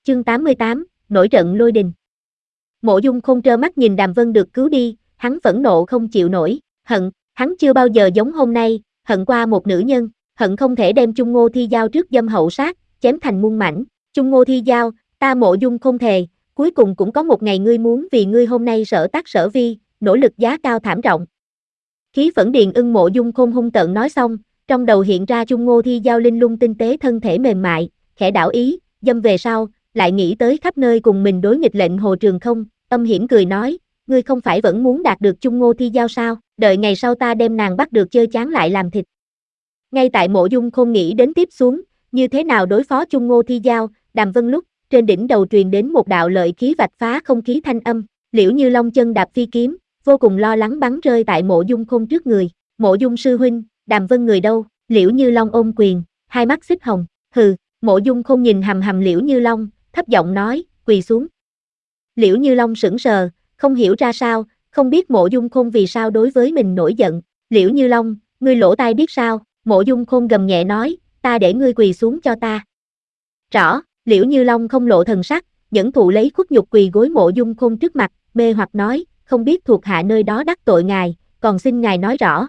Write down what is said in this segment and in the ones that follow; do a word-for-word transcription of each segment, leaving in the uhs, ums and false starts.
Chương tám mươi tám, nổi trận lôi đình. Mộ Dung Khôn trơ mắt nhìn Đàm Vân được cứu đi, hắn phẫn nộ không chịu nổi, hận, hắn chưa bao giờ giống hôm nay, hận qua một nữ nhân, hận không thể đem Chung Ngô Thi Giao trước dâm hậu sát, chém thành muôn mảnh. Chung Ngô Thi Giao, ta Mộ Dung Khôn thề, cuối cùng cũng có một ngày ngươi muốn vì ngươi hôm nay sở tác sở vi, nỗ lực giá cao thảm trọng. Khí phẫn điền ưng Mộ Dung Khôn hung tợn nói xong, trong đầu hiện ra Chung Ngô Thi Giao linh lung tinh tế thân thể mềm mại, khẽ đảo ý, dâm về sau, lại nghĩ tới khắp nơi cùng mình đối nghịch lệnh Hồ Trường Không, âm hiểm cười nói, ngươi không phải vẫn muốn đạt được Chung Ngô Thi Giao sao, đợi ngày sau ta đem nàng bắt được chơi chán lại làm thịt. Ngay tại Mộ Dung Khôn nghĩ đến tiếp xuống, như thế nào đối phó Chung Ngô Thi Giao, Đàm Vân lúc, trên đỉnh đầu truyền đến một đạo lợi khí vạch phá không khí thanh âm, Liễu Như Long chân đạp phi kiếm, vô cùng lo lắng bắn rơi tại Mộ Dung Khôn trước người, Mộ Dung sư huynh, Đàm Vân người đâu, Liễu Như Long ôm quyền, hai mắt xích hồng, hừ, Mộ Dung Khôn nhìn hầm hầm Liễu Như Long, thấp giọng nói, quỳ xuống. Liễu Như Long sững sờ, không hiểu ra sao, không biết Mộ Dung Khôn vì sao đối với mình nổi giận. Liễu Như Long, ngươi lỗ tai biết sao? Mộ Dung Khôn gầm nhẹ nói, ta để ngươi quỳ xuống cho ta. Rõ, Liễu Như Long không lộ thần sắc, nhẫn thụ lấy khuất nhục quỳ gối Mộ Dung Khôn trước mặt, mê hoặc nói, không biết thuộc hạ nơi đó đắc tội ngài, còn xin ngài nói rõ.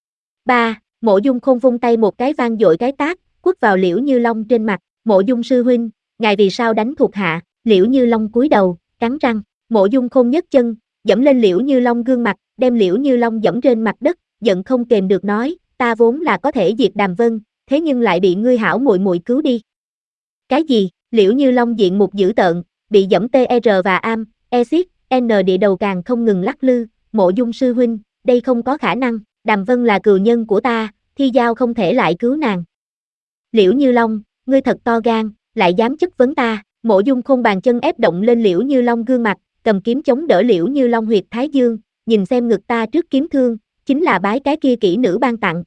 Ba, Mộ Dung Khôn vung tay một cái vang dội cái tát, quất vào Liễu Như Long trên mặt, Mộ Dung sư huynh, ngài vì sao đánh thuộc hạ? Liễu Như Long cúi đầu, cắn răng, Mộ Dung Khôn nhấc chân, dẫm lên Liễu Như Long gương mặt, đem Liễu Như Long dẫm trên mặt đất, giận không kềm được nói, ta vốn là có thể diệt Đàm Vân, thế nhưng lại bị ngươi hảo muội muội cứu đi. Cái gì? Liễu Như Long diện mục dữ tợn, bị dẫm tê rờ và am, exit, n địa đầu càng không ngừng lắc lư, Mộ Dung sư huynh, đây không có khả năng, Đàm Vân là cừu nhân của ta, Thi Giao không thể lại cứu nàng. Liễu Như Long, ngươi thật to gan, lại dám chất vấn ta. Mộ Dung Khôn bàn chân ép động lên Liễu Như Long gương mặt, cầm kiếm chống đỡ Liễu Như Long huyệt thái dương, nhìn xem ngực ta trước kiếm thương, chính là bái cái kia kỹ nữ ban tặng.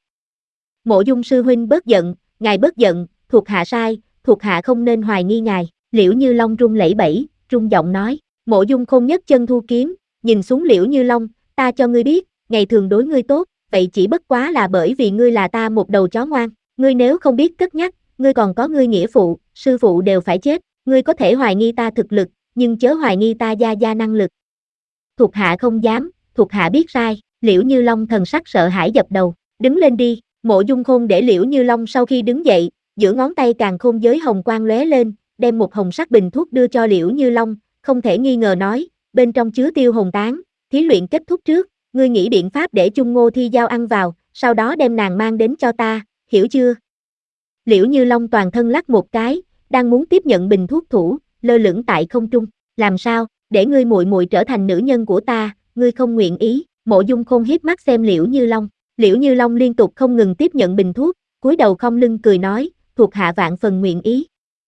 Mộ Dung sư huynh bớt giận, ngài bớt giận, thuộc hạ sai, thuộc hạ không nên hoài nghi ngài. Liễu Như Long run lẩy bẩy, run giọng nói. Mộ Dung Khôn nhấc chân thu kiếm, nhìn xuống Liễu Như Long, ta cho ngươi biết, ngày thường đối ngươi tốt, vậy chỉ bất quá là bởi vì ngươi là ta một đầu chó ngoan, ngươi nếu không biết cất nhắc, ngươi còn có ngươi nghĩa phụ, sư phụ đều phải chết. Ngươi có thể hoài nghi ta thực lực, nhưng chớ hoài nghi ta gia gia năng lực. Thuộc hạ không dám, thuộc hạ biết sai. Liễu Như Long thần sắc sợ hãi dập đầu, đứng lên đi. Mộ Dung Khôn để Liễu Như Long sau khi đứng dậy, giữa ngón tay càng khôn giới hồng quang lóe lên, đem một hồng sắc bình thuốc đưa cho Liễu Như Long, không thể nghi ngờ nói, bên trong chứa tiêu hồn tán, thí luyện kết thúc trước, ngươi nghĩ biện pháp để Chung Ngô Thi Giao ăn vào, sau đó đem nàng mang đến cho ta, hiểu chưa? Liễu Như Long toàn thân lắc một cái, đang muốn tiếp nhận bình thuốc thủ, lơ lửng tại không trung, làm sao, để ngươi muội muội trở thành nữ nhân của ta, ngươi không nguyện ý. Mộ Dung Khôn hiếp mắt xem Liễu Như Long, Liễu Như Long liên tục không ngừng tiếp nhận bình thuốc, cúi đầu không lưng cười nói, thuộc hạ vạn phần nguyện ý.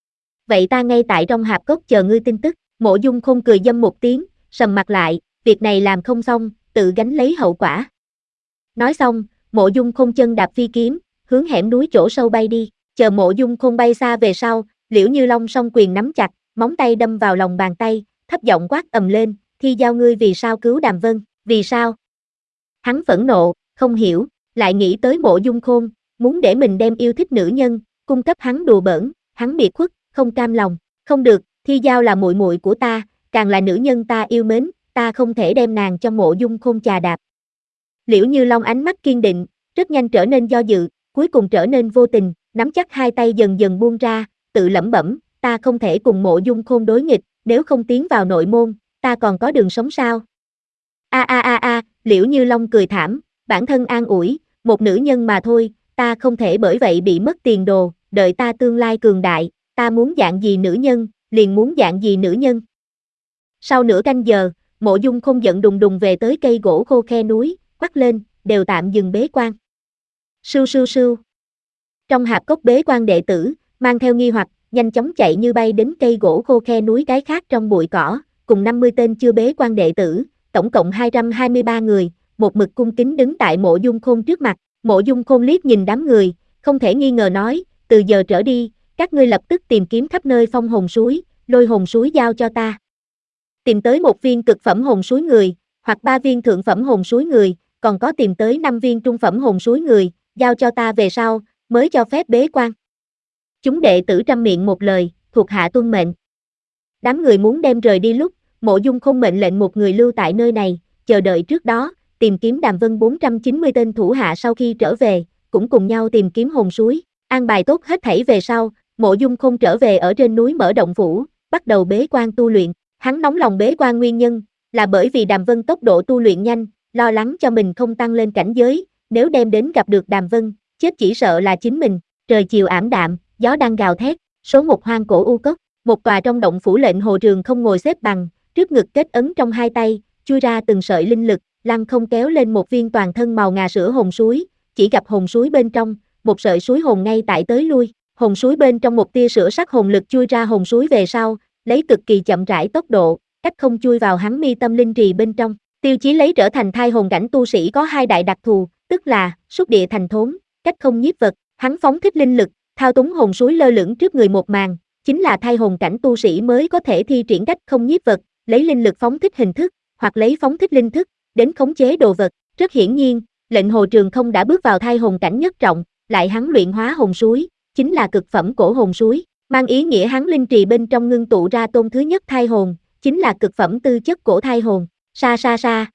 Vậy ta ngay tại trong hạp cốc chờ ngươi tin tức. Mộ Dung Khôn cười dâm một tiếng, sầm mặt lại, việc này làm không xong, tự gánh lấy hậu quả. Nói xong, Mộ Dung Khôn chân đạp phi kiếm, hướng hẻm núi chỗ sâu bay đi, chờ Mộ Dung Khôn bay xa về sau, Liễu Như Long song quyền nắm chặt, móng tay đâm vào lòng bàn tay, thấp giọng quát ầm lên, Thi Giao ngươi vì sao cứu Đàm Vân, vì sao? Hắn phẫn nộ, không hiểu, lại nghĩ tới Mộ Dung Khôn, muốn để mình đem yêu thích nữ nhân, cung cấp hắn đùa bỡn, hắn biệt khuất, không cam lòng, không được, Thi Giao là muội muội của ta, càng là nữ nhân ta yêu mến, ta không thể đem nàng cho Mộ Dung Khôn chà đạp. Liễu Như Long ánh mắt kiên định, rất nhanh trở nên do dự, cuối cùng trở nên vô tình, nắm chắc hai tay dần dần buông ra, tự lẩm bẩm, ta không thể cùng Mộ Dung Khôn đối nghịch, nếu không tiến vào nội môn, ta còn có đường sống sao? A a a a, Liễu Như Long cười thảm, bản thân an ủi, một nữ nhân mà thôi, ta không thể bởi vậy bị mất tiền đồ, đợi ta tương lai cường đại, ta muốn dạng gì nữ nhân, liền muốn dạng gì nữ nhân. Sau nửa canh giờ, Mộ Dung Khôn giận đùng đùng về tới cây gỗ khô khe núi, quát lên, đều tạm dừng bế quan. Sưu sưu sưu. Trong hạp cốc bế quan đệ tử, mang theo nghi hoặc, nhanh chóng chạy như bay đến cây gỗ khô khe núi cái khác trong bụi cỏ, cùng năm mươi tên chưa bế quan đệ tử, tổng cộng hai trăm hai mươi ba người, một mực cung kính đứng tại Mộ Dung Khôn trước mặt. Mộ Dung Khôn liếc nhìn đám người, không thể nghi ngờ nói, từ giờ trở đi, các ngươi lập tức tìm kiếm khắp nơi phong hồn suối, lôi hồn suối giao cho ta. Tìm tới một viên cực phẩm hồn suối người, hoặc ba viên thượng phẩm hồn suối người, còn có tìm tới năm viên trung phẩm hồn suối người, giao cho ta về sau, mới cho phép bế quan. Chúng đệ tử trăm miệng một lời, thuộc hạ tuân mệnh. Đám người muốn đem rời đi lúc, Mộ Dung Khôn mệnh lệnh một người lưu tại nơi này, chờ đợi trước đó, tìm kiếm Đàm Vân bốn trăm chín mươi tên thủ hạ sau khi trở về, cũng cùng nhau tìm kiếm hồn suối. An bài tốt hết thảy về sau, Mộ Dung Khôn trở về ở trên núi Mở Động Phủ, bắt đầu bế quan tu luyện. Hắn nóng lòng bế quan nguyên nhân là bởi vì Đàm Vân tốc độ tu luyện nhanh, lo lắng cho mình không tăng lên cảnh giới, nếu đem đến gặp được Đàm Vân, chết chỉ sợ là chính mình. Trời chiều ảm đạm, gió đang gào thét, số một hoang cổ u cốc, một tòa trong động phủ Lệnh Hồ Trường không ngồi xếp bằng, trước ngực kết ấn trong hai tay, chui ra từng sợi linh lực, lăng không kéo lên một viên toàn thân màu ngà sữa hồn suối, chỉ gặp hồn suối bên trong, một sợi suối hồn ngay tại tới lui, hồn suối bên trong một tia sữa sắc hồn lực chui ra hồn suối về sau, lấy cực kỳ chậm rãi tốc độ, cách không chui vào hắn mi tâm linh trì bên trong. Tiêu Chí lấy trở thành thai hồn cảnh tu sĩ có hai đại đặc thù, tức là xúc địa thành thốn, cách không nhiếp vật, hắn phóng thích linh lực, thao túng hồn suối lơ lửng trước người một màn, chính là thai hồn cảnh tu sĩ mới có thể thi triển cách không nhiếp vật, lấy linh lực phóng thích hình thức, hoặc lấy phóng thích linh thức, đến khống chế đồ vật. Rất hiển nhiên, Lệnh Hồ Trường không đã bước vào thai hồn cảnh nhất trọng, lại hắn luyện hóa hồn suối, chính là cực phẩm cổ hồn suối, mang ý nghĩa hắn linh trì bên trong ngưng tụ ra tôn thứ nhất thai hồn, chính là cực phẩm tư chất cổ thai hồn. Sa sa sa.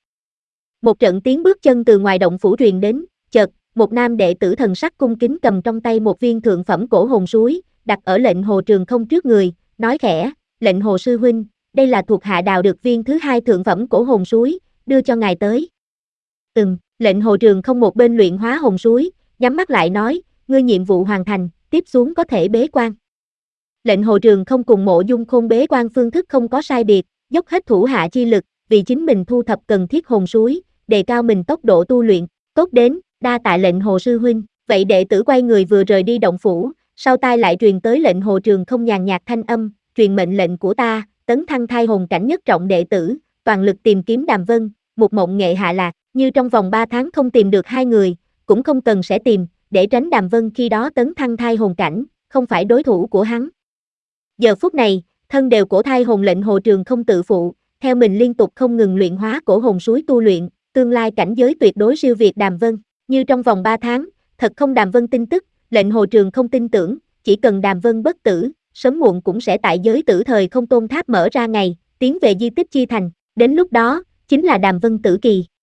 Một trận tiếng bước chân từ ngoài động phủ truyền đến, chợt, một nam đệ tử thần sắc cung kính cầm trong tay một viên thượng phẩm cổ hồn suối, đặt ở Lệnh Hồ Trường không trước người, nói khẽ, Lệnh Hồ sư huynh, đây là thuộc hạ đào được viên thứ hai thượng phẩm cổ hồn suối, đưa cho ngài tới. Ừm, Lệnh Hồ Trường không một bên luyện hóa hồn suối, nhắm mắt lại nói, ngươi nhiệm vụ hoàn thành, tiếp xuống có thể bế quan. Lệnh Hồ Trường không cùng Mộ Dung Khôn bế quan phương thức không có sai biệt, dốc hết thủ hạ chi lực, vì chính mình thu thập cần thiết hồn suối, đề cao mình tốc độ tu luyện, tốt đến, đa tạ Lệnh Hồ sư huynh. Vậy đệ tử quay người vừa rời đi động phủ, sau tai lại truyền tới Lệnh Hồ Trường không nhàn nhạt thanh âm, truyền mệnh lệnh của ta, tấn thăng thai hồn cảnh nhất trọng đệ tử, toàn lực tìm kiếm Đàm Vân, một mộng nghệ hạ lạc, như trong vòng ba tháng không tìm được hai người, cũng không cần sẽ tìm, để tránh Đàm Vân khi đó tấn thăng thai hồn cảnh, không phải đối thủ của hắn. Giờ phút này, thân đều cổ thai hồn Lệnh Hồ Trường không tự phụ, theo mình liên tục không ngừng luyện hóa cổ hồn suối tu luyện, tương lai cảnh giới tuyệt đối siêu việt Đàm Vân, như trong vòng ba tháng, thật không Đàm Vân tin tức, Lệnh Hồ Trường không tin tưởng, chỉ cần Đàm Vân bất tử, sớm muộn cũng sẽ tại giới tử thời không tôn tháp mở ra ngày, tiến về di tích chi thành, đến lúc đó, chính là Đàm Vân tử kỳ.